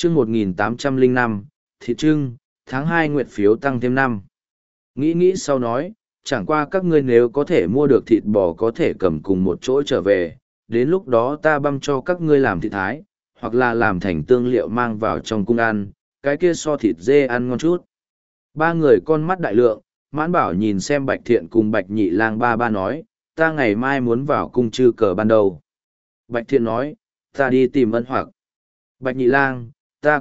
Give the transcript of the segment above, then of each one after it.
chương 1805, thịt trưng, tháng 2 nguyệt phiếu tăng thêm 5. Nghĩ sau nói, chẳng qua các ngươi nếu có thể mua được thịt bò có thể cầm cùng một chỗ trở về, đến lúc đó ta băm cho các ngươi làm thịt thái, hoặc là làm thành tương liệu mang vào trong cung ăn, cái kia so thịt dê ăn ngon chút. Ba người con mắt đại lượng, Mãn Bảo nhìn xem Bạch Thiện cùng Bạch Nhị Lang ba nói, ta ngày mai muốn vào cung chư cờ ban đầu. Bạch Thiện nói, ta đi tìm Ân Hoặc. Bạch Nhị Lang, ta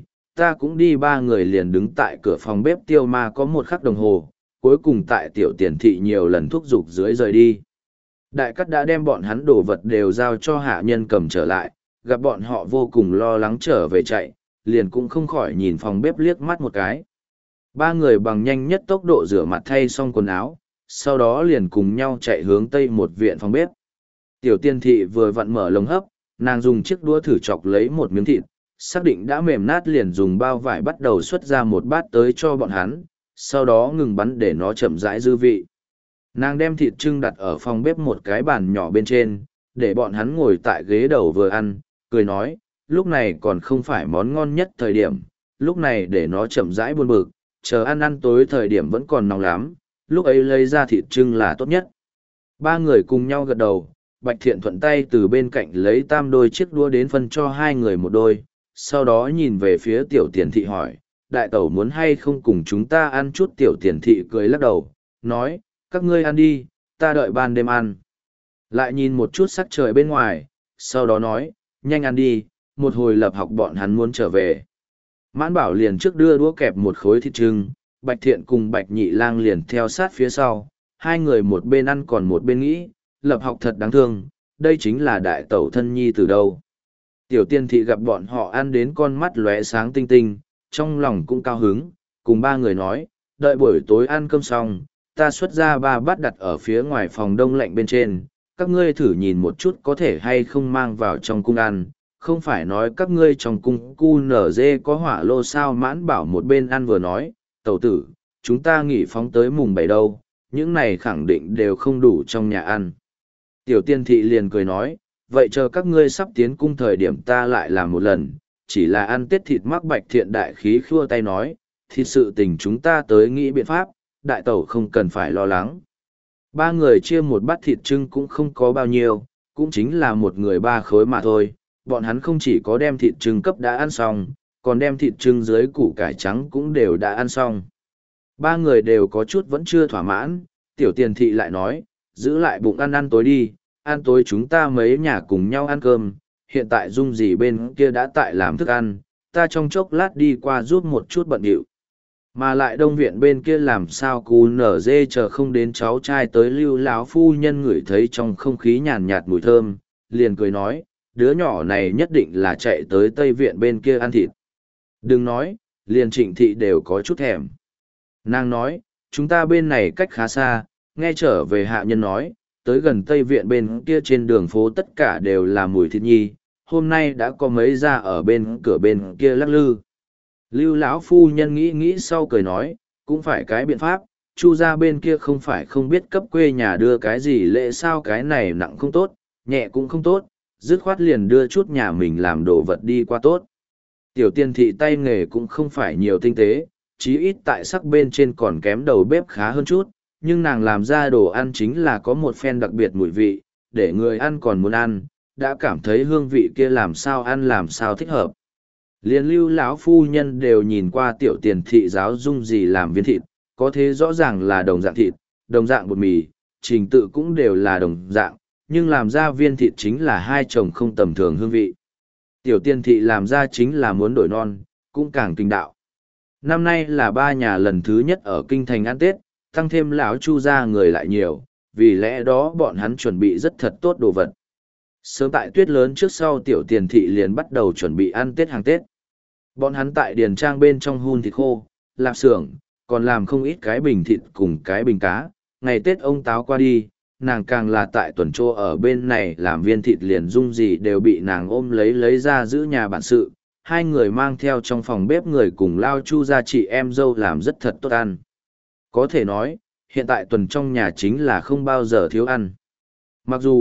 cũng đi. Ba người liền đứng tại cửa phòng bếp Tiêu Ma có một khắc đồng hồ, cuối cùng tại Tiểu Tiền Thị nhiều lần thúc giục dưới rời đi. Đại Cát đã đem bọn hắn đồ vật đều giao cho hạ nhân cầm trở lại, gặp bọn họ vô cùng lo lắng trở về chạy, liền cũng không khỏi nhìn phòng bếp liếc mắt một cái. Ba người bằng nhanh nhất tốc độ rửa mặt thay xong quần áo, sau đó liền cùng nhau chạy hướng tây một viện phòng bếp. Tiểu Tiên Thị vừa vặn mở lồng hấp, nàng dùng chiếc đũa thử chọc lấy một miếng thịt, xác định đã mềm nát liền dùng bao vải bắt đầu xuất ra một bát tới cho bọn hắn, sau đó ngừng bắn để nó chậm rãi dư vị. Nàng đem thịt trưng đặt ở phòng bếp một cái bàn nhỏ bên trên, để bọn hắn ngồi tại ghế đầu vừa ăn, cười nói, lúc này còn không phải món ngon nhất thời điểm, lúc này để nó chậm rãi buồn bực, chờ ăn tối thời điểm vẫn còn nóng lắm, lúc ấy lấy ra thịt trưng là tốt nhất. Ba người cùng nhau gật đầu, Bạch Thiện thuận tay từ bên cạnh lấy tam đôi chiếc đũa đến phân cho hai người một đôi, sau đó nhìn về phía Tiểu Tiền Thị hỏi, đại tẩu muốn hay không cùng chúng ta ăn chút? Tiểu Tiền Thị cười lắc đầu, nói, các ngươi ăn đi, ta đợi ban đêm ăn. Lại nhìn một chút sắc trời bên ngoài, sau đó nói, nhanh ăn đi, một hồi Lập Học bọn hắn muốn trở về. Mãn Bảo liền trước đưa đũa kẹp một khối thịt trưng, Bạch Thiện cùng Bạch Nhị Lang liền theo sát phía sau, hai người một bên ăn còn một bên nghĩ, Lập Học thật đáng thương, đây chính là đại tẩu thân nhi từ đâu. Tiểu Tiên Thị gặp bọn họ ăn đến con mắt lóe sáng tinh tinh, trong lòng cũng cao hứng, cùng ba người nói, đợi buổi tối ăn cơm xong, ta xuất ra 3 bát đặt ở phía ngoài phòng đông lạnh bên trên, các ngươi thử nhìn một chút có thể hay không mang vào trong cung ăn, không phải nói các ngươi trong cung QNZ có hỏa lô sao? Mãn Bảo một bên ăn vừa nói, tẩu tử, chúng ta nghỉ phóng tới mùng 7 đâu, những này khẳng định đều không đủ trong nhà ăn. Tiểu Tiên Thị liền cười nói, vậy chờ các ngươi sắp tiến cung thời điểm ta lại làm một lần, chỉ là ăn Tết thịt mắc. Bạch Thiện đại khí khua tay nói, thịt sự tình chúng ta tới nghĩ biện pháp, đại tẩu không cần phải lo lắng. Ba người chia một bát thịt trưng cũng không có bao nhiêu, cũng chính là một người 3 khối mà thôi. Bọn hắn không chỉ có đem thịt trưng cấp đã ăn xong, còn đem thịt trưng dưới củ cải trắng cũng đều đã ăn xong. Ba người đều có chút vẫn chưa thỏa mãn, Tiểu Tiền Thị lại nói, giữ lại bụng ăn tối đi, ăn tối chúng ta mấy nhà cùng nhau ăn cơm, hiện tại Dung dì bên kia đã tại làm thức ăn, ta trong chốc lát đi qua giúp một chút bận điệu. Mà lại Đông viện bên kia làm sao QNZ chờ không đến cháu trai tới. Lưu lão phu nhân ngửi thấy trong không khí nhàn nhạt mùi thơm, liền cười nói, đứa nhỏ này nhất định là chạy tới Tây viện bên kia ăn thịt. Đừng nói, liền Trịnh Thị đều có chút thèm. Nàng nói, chúng ta bên này cách khá xa, nghe trở về hạ nhân nói, tới gần Tây viện bên kia trên đường phố tất cả đều là mùi thịt nhi, hôm nay đã có mấy ra ở bên cửa bên kia lắc lư. Lưu lão phu nhân nghĩ sau cười nói, cũng phải cái biện pháp, Chu gia bên kia không phải không biết cấp quê nhà đưa cái gì lễ sao? Cái này nặng không tốt, nhẹ cũng không tốt, dứt khoát liền đưa chút nhà mình làm đồ vật đi qua tốt. Tiểu Tiên Thị tay nghề cũng không phải nhiều tinh tế, chí ít tại sắc bên trên còn kém đầu bếp khá hơn chút, nhưng nàng làm ra đồ ăn chính là có một phen đặc biệt mùi vị, để người ăn còn muốn ăn, đã cảm thấy hương vị kia làm sao ăn làm sao thích hợp. Liên Lưu lão phu nhân đều nhìn qua Tiểu Tiền Thị giáo Dung dì làm viên thịt, có thế rõ ràng là đồng dạng thịt, đồng dạng bột mì, trình tự cũng đều là đồng dạng, nhưng làm ra viên thịt chính là hai chồng không tầm thường hương vị. Tiểu Tiên Thị làm ra chính là muốn đổi non, cũng càng kinh đạo. Năm nay là 3 nhà lần thứ nhất ở kinh thành ăn Tết, tăng thêm lão Chu gia người lại nhiều, vì lẽ đó bọn hắn chuẩn bị rất thật tốt đồ vật. Sớm tại tuyết lớn trước sau Tiểu Tiền Thị liền bắt đầu chuẩn bị ăn Tết hàng Tết. Bọn hắn tại điền trang bên trong hun thịt khô, lạp xưởng, còn làm không ít cái bình thịt cùng cái bình cá. Ngày Tết ông Táo qua đi, nàng càng là tại tuần trô ở bên này làm viên thịt liền Dung gì đều bị nàng ôm lấy ra giữ nhà bản sự. Hai người mang theo trong phòng bếp người cùng lao Chu gia chị em dâu làm rất thật tốt ăn. Có thể nói, hiện tại tuần trong nhà chính là không bao giờ thiếu ăn. Mặc dù,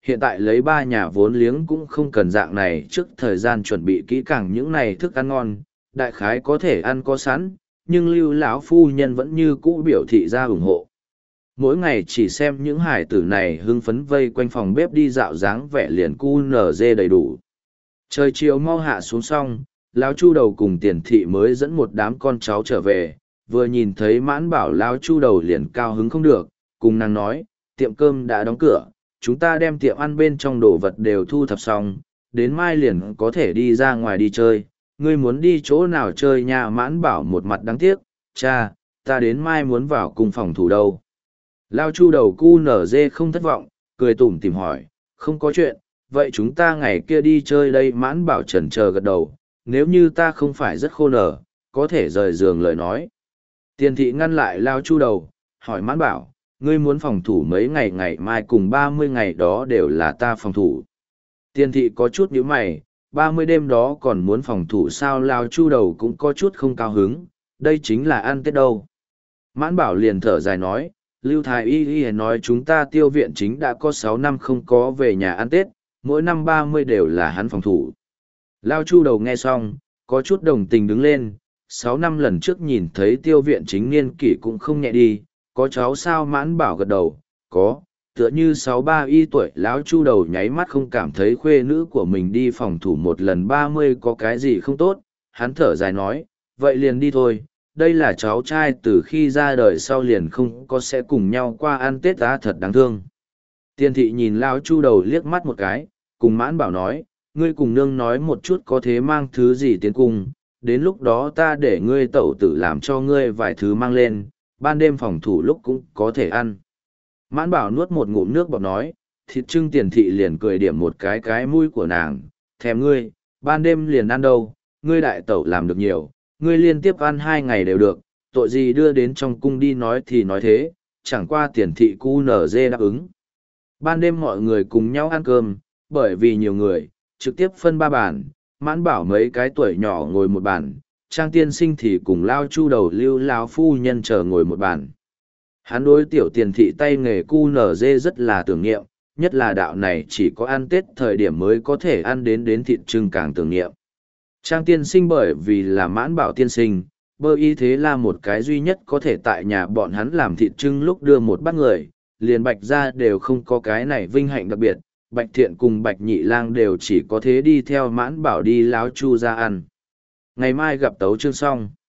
hiện tại lấy 3 nhà vốn liếng cũng không cần dạng này trước thời gian chuẩn bị kỹ càng những này thức ăn ngon, đại khái có thể ăn có sẵn, nhưng Lưu lão phu nhân vẫn như cũ biểu thị ra ủng hộ. Mỗi ngày chỉ xem những hải tử này hưng phấn vây quanh phòng bếp đi dạo dáng vẻ liền cu nở dê đầy đủ. Trời chiều mau hạ xuống xong, lão Chu Đầu cùng Tiền Thị mới dẫn một đám con cháu trở về, vừa nhìn thấy Mãn Bảo lão Chu Đầu liền cao hứng không được, cùng nàng nói, tiệm cơm đã đóng cửa, chúng ta đem tiệm ăn bên trong đồ vật đều thu thập xong, đến mai liền có thể đi ra ngoài đi chơi, ngươi muốn đi chỗ nào chơi nha? Mãn Bảo một mặt đáng tiếc, cha, ta đến mai muốn vào cùng phòng thủ đâu. Lao Chu Đầu cu nở dê không thất vọng, cười tủm tìm hỏi, không có chuyện, vậy chúng ta ngày kia đi chơi đây. Mãn Bảo chần chờ gật đầu, nếu như ta không phải rất khô nở, có thể rời giường lời nói. Tiền Thị ngăn lại Lao Chu Đầu, hỏi Mãn Bảo, ngươi muốn phòng thủ mấy ngày, ngày mai cùng 30 ngày đó đều là ta phòng thủ. Tiền Thị có chút nhíu mày, 30 đêm đó còn muốn phòng thủ sao? Lao Chu Đầu cũng có chút không cao hứng, đây chính là ăn Tết đâu. Mãn Bảo liền thở dài nói, Lưu Thái Y nói chúng ta Tiêu viện chính đã có 6 năm không có về nhà ăn Tết, mỗi năm 30 đều là hắn phòng thủ. Lao Chu Đầu nghe xong, có chút đồng tình đứng lên, 6 năm lần trước nhìn thấy Tiêu viện chính niên kỷ cũng không nhẹ đi, có cháu sao? Mãn Bảo gật đầu, có, tựa như 63 y tuổi. Lão Chu Đầu nháy mắt không cảm thấy khuê nữ của mình đi phòng thủ một lần 30 có cái gì không tốt, hắn thở dài nói, vậy liền đi thôi. Đây là cháu trai từ khi ra đời sau liền không có sẽ cùng nhau qua ăn Tết ta thật đáng thương. Tiền Thị nhìn Lão Chu Đầu liếc mắt một cái, cùng Mãn Bảo nói, ngươi cùng nương nói một chút có thế mang thứ gì tiến cung, đến lúc đó ta để ngươi tẩu tử làm cho ngươi vài thứ mang lên, ban đêm phòng thủ lúc cũng có thể ăn. Mãn Bảo nuốt một ngụm nước bọt nói, thịt trưng. Tiền Thị liền cười điểm một cái mũi của nàng, thèm ngươi, ban đêm liền ăn đâu, ngươi đại tẩu làm được nhiều, ngươi liên tiếp ăn 2 ngày đều được, tội gì đưa đến trong cung đi. Nói thì nói thế, chẳng qua Tiền Thị cu nở dê đáp ứng. Ban đêm mọi người cùng nhau ăn cơm, bởi vì nhiều người, trực tiếp phân 3 bàn, Mãn Bảo mấy cái tuổi nhỏ ngồi một bàn, Trang tiên sinh thì cùng Lao Chu Đầu Lưu lão phu nhân chờ ngồi một bàn. Hắn đối tiểu Tiền Thị tay nghề cu nở dê rất là tưởng niệm, nhất là đạo này chỉ có ăn Tết thời điểm mới có thể ăn đến thịt trưng càng tưởng niệm. Trang tiên sinh bởi vì là Mãn Bảo tiên sinh, bơ y thế là một cái duy nhất có thể tại nhà bọn hắn làm thịt trưng lúc đưa một bát người, liền Bạch ra đều không có cái này vinh hạnh đặc biệt, Bạch Thiện cùng Bạch Nhị Lang đều chỉ có thế đi theo Mãn Bảo đi Láo Chu ra ăn. Ngày mai gặp Tấu Chương xong.